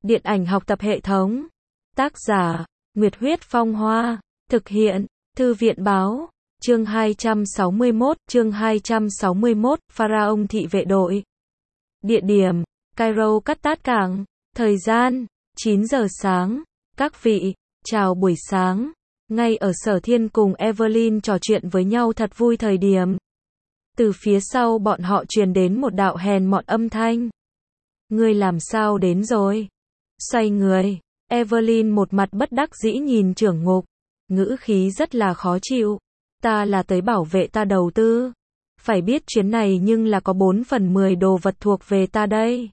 Điện ảnh học tập hệ thống. Tác giả, Nguyệt Huyết Phong Hoa. Thực hiện, Thư viện Báo. Chương 261, Pharaoh thị vệ đội. Địa điểm, Cairo Cắt Cảng. Thời gian, 9 giờ sáng. Các vị, chào buổi sáng. Ngay ở Sở Thiên cùng Evelyn trò chuyện với nhau thật vui thời điểm. Từ phía sau bọn họ truyền đến một đạo hèn mọn âm thanh. Ngươi làm sao đến rồi? Xoay người, Evelyn một mặt bất đắc dĩ nhìn trưởng ngục, ngữ khí rất là khó chịu. Ta là tới bảo vệ ta đầu tư. Phải biết chuyến này nhưng là có 4/10 đồ vật thuộc về ta đây.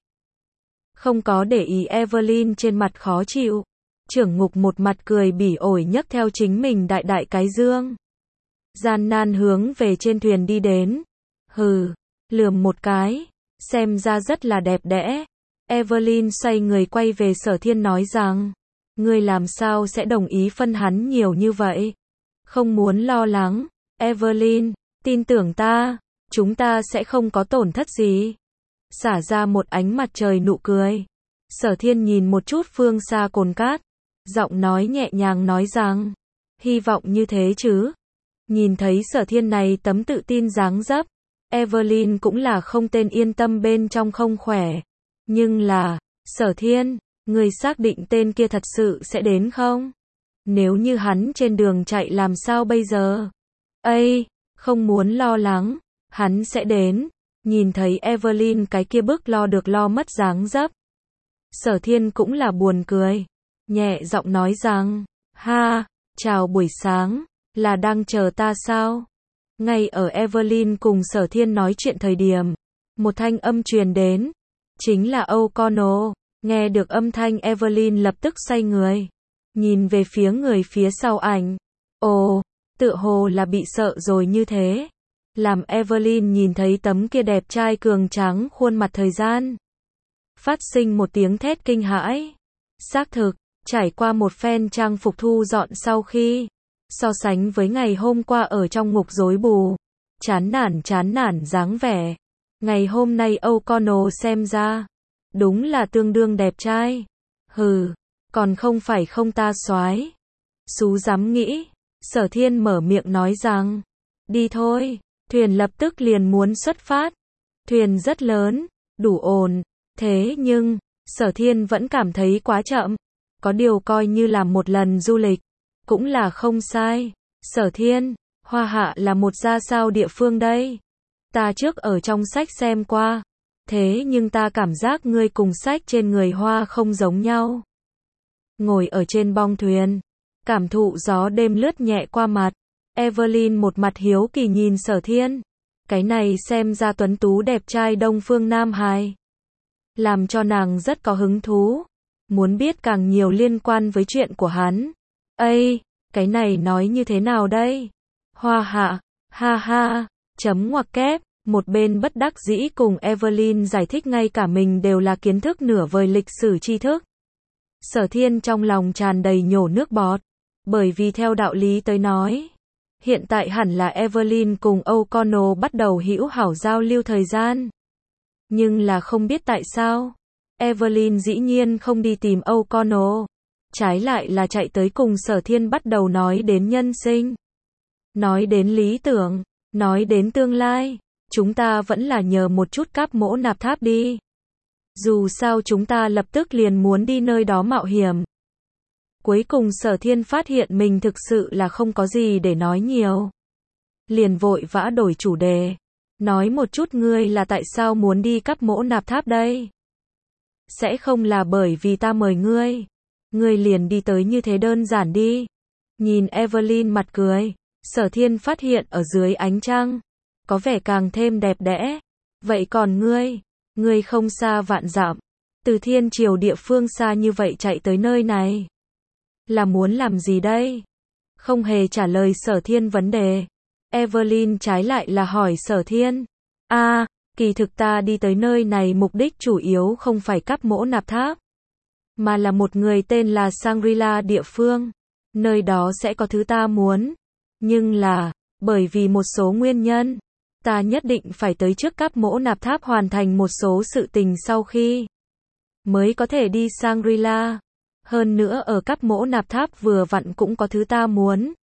Không có để ý Evelyn trên mặt khó chịu. Trưởng ngục một mặt cười bỉ ổi nhấc theo chính mình đại cái dương. Gian nan hướng về trên thuyền đi đến. Hừ, lườm một cái, xem ra rất là đẹp đẽ. Evelyn xoay người quay về Sở Thiên nói rằng, ngươi làm sao sẽ đồng ý phân hắn nhiều như vậy? Không muốn lo lắng, Evelyn, tin tưởng ta, chúng ta sẽ không có tổn thất gì. Xả ra một ánh mặt trời nụ cười. Sở Thiên nhìn một chút phương xa cồn cát, giọng nói nhẹ nhàng nói rằng, hy vọng như thế chứ. Nhìn thấy Sở Thiên này tấm tự tin dáng dấp, Evelyn cũng là không tên yên tâm bên trong không khỏe. Nhưng là, Sở Thiên, người xác định tên kia thật sự sẽ đến không? Nếu như hắn trên đường chạy làm sao bây giờ? Ây, không muốn lo lắng, hắn sẽ đến. Nhìn thấy Evelyn cái kia bức lo được lo mất dáng dấp. Sở Thiên cũng là buồn cười. Nhẹ giọng nói rằng, ha, chào buổi sáng, là đang chờ ta sao? Ngay ở Evelyn cùng Sở Thiên nói chuyện thời điểm, một thanh âm truyền đến. Chính là O'Connell. Nghe được âm thanh Evelyn lập tức xoay người. Nhìn về phía người phía sau ảnh. Ồ, tựa hồ là bị sợ rồi như thế. Làm Evelyn nhìn thấy tấm kia đẹp trai cường tráng khuôn mặt thời gian. Phát sinh một tiếng thét kinh hãi. Xác thực, trải qua một phen trang phục thu dọn sau khi. So sánh với ngày hôm qua ở trong ngục rối bù. Chán nản dáng vẻ. Ngày hôm nay O'Connell xem ra, đúng là tương đương đẹp trai. Hừ, còn không phải không ta soái. Xú dám nghĩ. Sở Thiên mở miệng nói rằng, đi thôi, thuyền lập tức liền muốn xuất phát. Thuyền rất lớn, đủ ồn, thế nhưng, Sở Thiên vẫn cảm thấy quá chậm. Có điều coi như là một lần du lịch, cũng là không sai. Sở Thiên, Hoa Hạ là một ra sao địa phương đây? Ta trước ở trong sách xem qua. Thế nhưng ta cảm giác ngươi cùng sách trên người Hoa không giống nhau. Ngồi ở trên bong thuyền, cảm thụ gió đêm lướt nhẹ qua mặt. Evelyn một mặt hiếu kỳ nhìn Sở Thiên. Cái này xem ra tuấn tú đẹp trai Đông Phương Nam Hài. Làm cho nàng rất có hứng thú. Muốn biết càng nhiều liên quan với chuyện của hắn. Ây, cái này nói như thế nào đây? Hoa Hạ, ha ha. Chấm ngoặc kép, một bên bất đắc dĩ cùng Evelyn giải thích ngay cả mình đều là kiến thức nửa vời lịch sử tri thức. Sở Thiên trong lòng tràn đầy nhổ nước bọt, bởi vì theo đạo lý tới nói, hiện tại hẳn là Evelyn cùng O'Connell bắt đầu hữu hảo giao lưu thời gian. Nhưng là không biết tại sao, Evelyn dĩ nhiên không đi tìm O'Connell, trái lại là chạy tới cùng Sở Thiên bắt đầu nói đến nhân sinh, nói đến lý tưởng. Nói đến tương lai, chúng ta vẫn là nhờ một chút cáp mỗ nạp tháp đi. Dù sao chúng ta lập tức liền muốn đi nơi đó mạo hiểm. Cuối cùng Sở Thiên phát hiện mình thực sự là không có gì để nói nhiều. Liền vội vã đổi chủ đề. Nói một chút ngươi là tại sao muốn đi cáp mỗ nạp tháp đây? Sẽ không là bởi vì ta mời ngươi. Ngươi liền đi tới như thế đơn giản đi. Nhìn Evelyn mặt cười. Sở Thiên phát hiện ở dưới ánh trăng, có vẻ càng thêm đẹp đẽ. Vậy còn ngươi không xa vạn dặm, từ thiên triều địa phương xa như vậy chạy tới nơi này. Là muốn làm gì đây? Không hề trả lời Sở Thiên vấn đề. Evelyn trái lại là hỏi Sở Thiên. Kỳ thực ta đi tới nơi này mục đích chủ yếu không phải cáp mỗ nạp tháp, mà là một người tên là Shangri-La địa phương. Nơi đó sẽ có thứ ta muốn. Nhưng là, bởi vì một số nguyên nhân, ta nhất định phải tới trước cáp mỗ nạp tháp hoàn thành một số sự tình sau khi mới có thể đi Shangri-La. Hơn nữa ở các mỗ nạp tháp vừa vặn cũng có thứ ta muốn.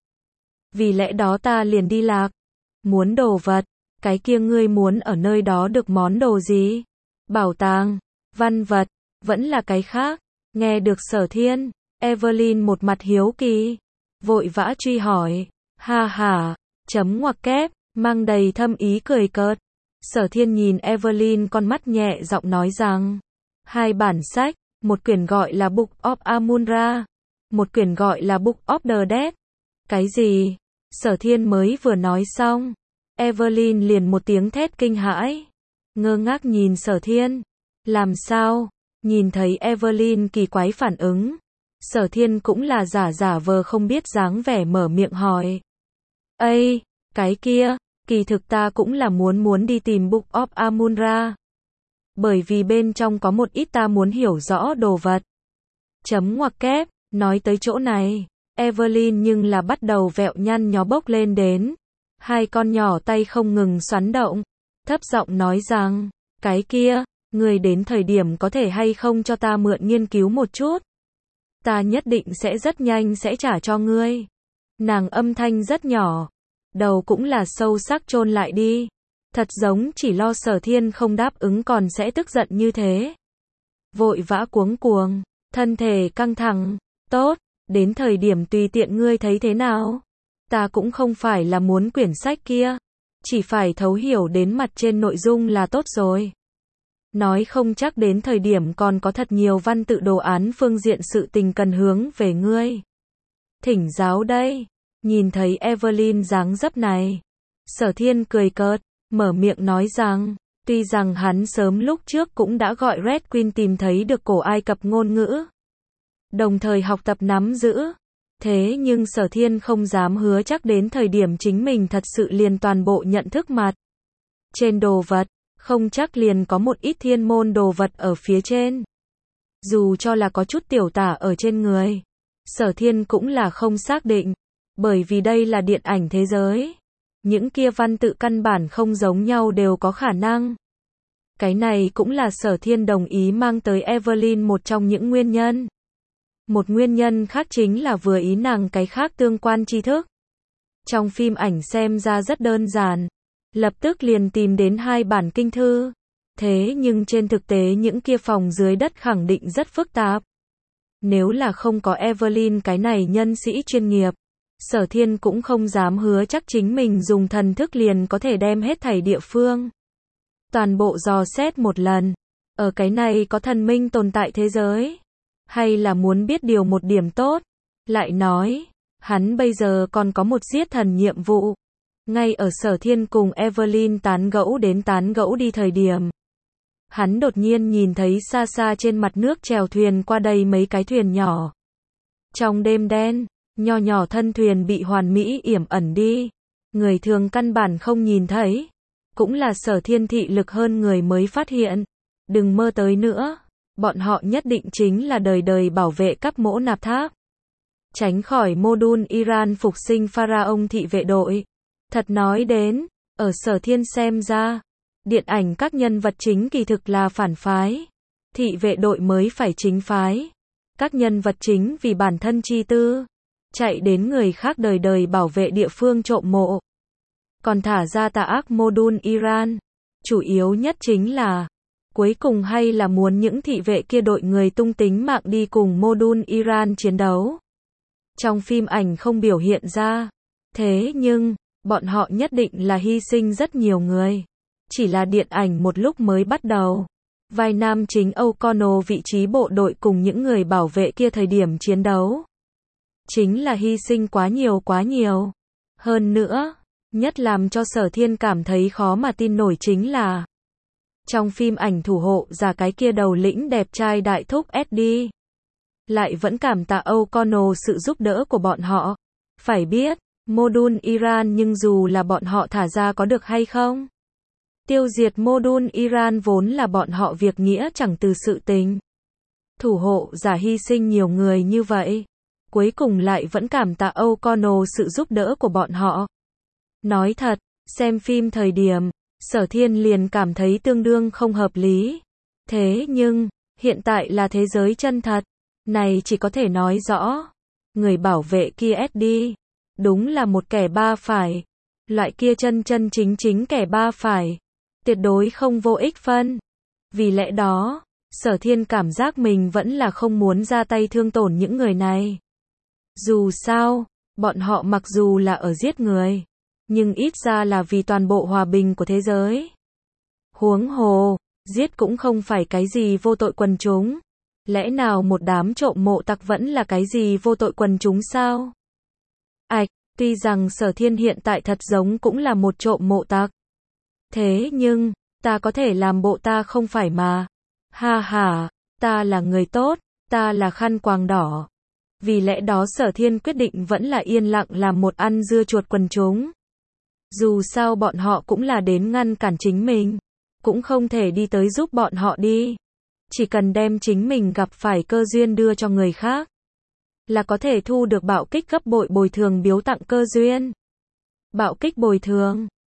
Vì lẽ đó ta liền đi lạc. Muốn đồ vật, cái kia ngươi muốn ở nơi đó được món đồ gì? Bảo tàng, văn vật, vẫn là cái khác. Nghe được Sở Thiên, Evelyn một mặt hiếu kỳ, vội vã truy hỏi, ha ha, chấm ngoặc kép, mang đầy thâm ý cười cợt. Sở Thiên nhìn Evelyn con mắt nhẹ giọng nói rằng, 2 bản sách, một quyển gọi là Book of Amun-Ra, một quyển gọi là Book of the Dead. Cái gì? Sở Thiên mới vừa nói xong, Evelyn liền một tiếng thét kinh hãi, ngơ ngác nhìn Sở Thiên. Làm sao? Nhìn thấy Evelyn kỳ quái phản ứng, Sở Thiên cũng là giả vờ không biết dáng vẻ mở miệng hỏi. Ây, cái kia, kỳ thực ta cũng là muốn đi tìm Book of Amun-Ra. Bởi vì bên trong có một ít ta muốn hiểu rõ đồ vật. Chấm ngoặc kép, nói tới chỗ này, Evelyn nhưng là bắt đầu vẹo nhăn nhó bốc lên đến. 2 con nhỏ tay không ngừng xoắn động, thấp giọng nói rằng, cái kia, người đến thời điểm có thể hay không cho ta mượn nghiên cứu một chút. Ta nhất định sẽ rất nhanh sẽ trả cho ngươi. Nàng âm thanh rất nhỏ, đầu cũng là sâu sắc chôn lại đi. Thật giống chỉ lo Sở Thiên không đáp ứng còn sẽ tức giận như thế. Vội vã cuống cuồng, thân thể căng thẳng, tốt, đến thời điểm tùy tiện ngươi thấy thế nào. Ta cũng không phải là muốn quyển sách kia, chỉ phải thấu hiểu đến mặt trên nội dung là tốt rồi. Nói không chắc đến thời điểm còn có thật nhiều văn tự đồ án phương diện sự tình cần hướng về ngươi. Thỉnh giáo đây. Nhìn thấy Evelyn dáng dấp này, Sở Thiên cười cợt, mở miệng nói rằng, tuy rằng hắn sớm lúc trước cũng đã gọi Red Queen tìm thấy được cổ Ai Cập ngôn ngữ, đồng thời học tập nắm giữ, thế nhưng Sở Thiên không dám hứa chắc đến thời điểm chính mình thật sự liền toàn bộ nhận thức mặt trên đồ vật, không chắc liền có một ít thiên môn đồ vật ở phía trên. Dù cho là có chút tiểu tả ở trên người, Sở Thiên cũng là không xác định, bởi vì đây là điện ảnh thế giới. Những kia văn tự căn bản không giống nhau đều có khả năng. Cái này cũng là Sở Thiên đồng ý mang tới Evelyn một trong những nguyên nhân. Một nguyên nhân khác chính là vừa ý nàng cái khác tương quan tri thức. Trong phim ảnh xem ra rất đơn giản, lập tức liền tìm đến 2 bản kinh thư. Thế nhưng trên thực tế những kia phòng dưới đất khẳng định rất phức tạp. Nếu là không có Evelyn cái này nhân sĩ chuyên nghiệp, Sở Thiên cũng không dám hứa chắc chính mình dùng thần thức liền có thể đem hết thảy địa phương. Toàn bộ dò xét một lần. Ở cái này có thần minh tồn tại thế giới. Hay là muốn biết điều một điểm tốt. Lại nói, hắn bây giờ còn có một giết thần nhiệm vụ. Ngay ở Sở Thiên cùng Evelyn tán gẫu đi thời điểm. Hắn đột nhiên nhìn thấy xa xa trên mặt nước chèo thuyền qua đây mấy cái thuyền nhỏ. Trong đêm đen, nho nhỏ thân thuyền bị hoàn mỹ yểm ẩn đi. Người thường căn bản không nhìn thấy. Cũng là Sở Thiên thị lực hơn người mới phát hiện. Đừng mơ tới nữa. Bọn họ nhất định chính là đời đời bảo vệ các mỗ nạp tháp. Tránh khỏi mô-đun Iran phục sinh pharaoh thị vệ đội. Thật nói đến, ở Sở Thiên xem ra, điện ảnh các nhân vật chính kỳ thực là phản phái. Thị vệ đội mới phải chính phái. Các nhân vật chính vì bản thân chi tư, chạy đến người khác đời đời bảo vệ địa phương trộm mộ. Còn thả ra tà ác mô-đun Iran. Chủ yếu nhất chính là, cuối cùng hay là muốn những thị vệ kia đội người tung tính mạng đi cùng mô-đun Iran chiến đấu. Trong phim ảnh không biểu hiện ra. Thế nhưng, bọn họ nhất định là hy sinh rất nhiều người. Chỉ là điện ảnh một lúc mới bắt đầu. Vai nam chính O'Connell vị trí bộ đội cùng những người bảo vệ kia thời điểm chiến đấu. Chính là hy sinh quá nhiều. Hơn nữa, nhất làm cho Sở Thiên cảm thấy khó mà tin nổi chính là trong phim ảnh thủ hộ giả cái kia đầu lĩnh đẹp trai đại thúc Eddie. Lại vẫn cảm tạ O'Connell sự giúp đỡ của bọn họ. Phải biết, mô-đun Iran nhưng dù là bọn họ thả ra có được hay không? Tiêu diệt mô-đun Iran vốn là bọn họ việc nghĩa chẳng từ sự tình. Thủ hộ giả hy sinh nhiều người như vậy. Cuối cùng lại vẫn cảm tạ O'Connell sự giúp đỡ của bọn họ. Nói thật, xem phim thời điểm, Sở Thiên liền cảm thấy tương đương không hợp lý. Thế nhưng, Hiện tại là thế giới chân thật. Này chỉ có thể nói rõ. Người bảo vệ kia SD. Đúng là một kẻ ba phải. Loại kia chân chân chính chính kẻ ba phải. Tuyệt đối không vô ích phân. Vì lẽ đó, Sở Thiên cảm giác mình vẫn là không muốn ra tay thương tổn những người này. Dù sao, bọn họ mặc dù là ở giết người, nhưng ít ra là vì toàn bộ hòa bình của thế giới. Huống hồ, giết cũng không phải cái gì vô tội quần chúng. Lẽ nào một đám trộm mộ tặc vẫn là cái gì vô tội quần chúng sao? Tuy rằng Sở Thiên hiện tại thật giống cũng là một trộm mộ tặc. Thế nhưng, ta có thể làm bộ ta không phải mà. Ha ha, ta là người tốt, ta là khăn quàng đỏ. Vì lẽ đó Sở Thiên quyết định vẫn là yên lặng làm một ăn dưa chuột quần chúng. Dù sao bọn họ cũng là đến ngăn cản chính mình, cũng không thể đi tới giúp bọn họ đi. Chỉ cần đem chính mình gặp phải cơ duyên đưa cho người khác, là có thể thu được bạo kích gấp bội bồi thường biếu tặng cơ duyên. Bạo kích bồi thường